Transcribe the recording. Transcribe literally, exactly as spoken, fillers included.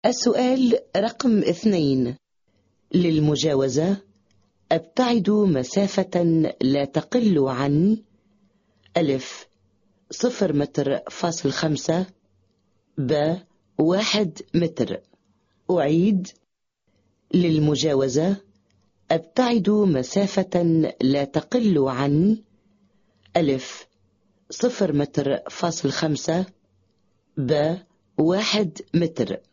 السؤال رقم اثنين. للمجاوزة أبتعد مسافة لا تقل عن ألف صفر متر فاصل خمسة ب واحد متر. أعيد. للمجاوزة أبتعد مسافة لا تقل عن ألف صفر متر فاصل خمسة ب واحد متر.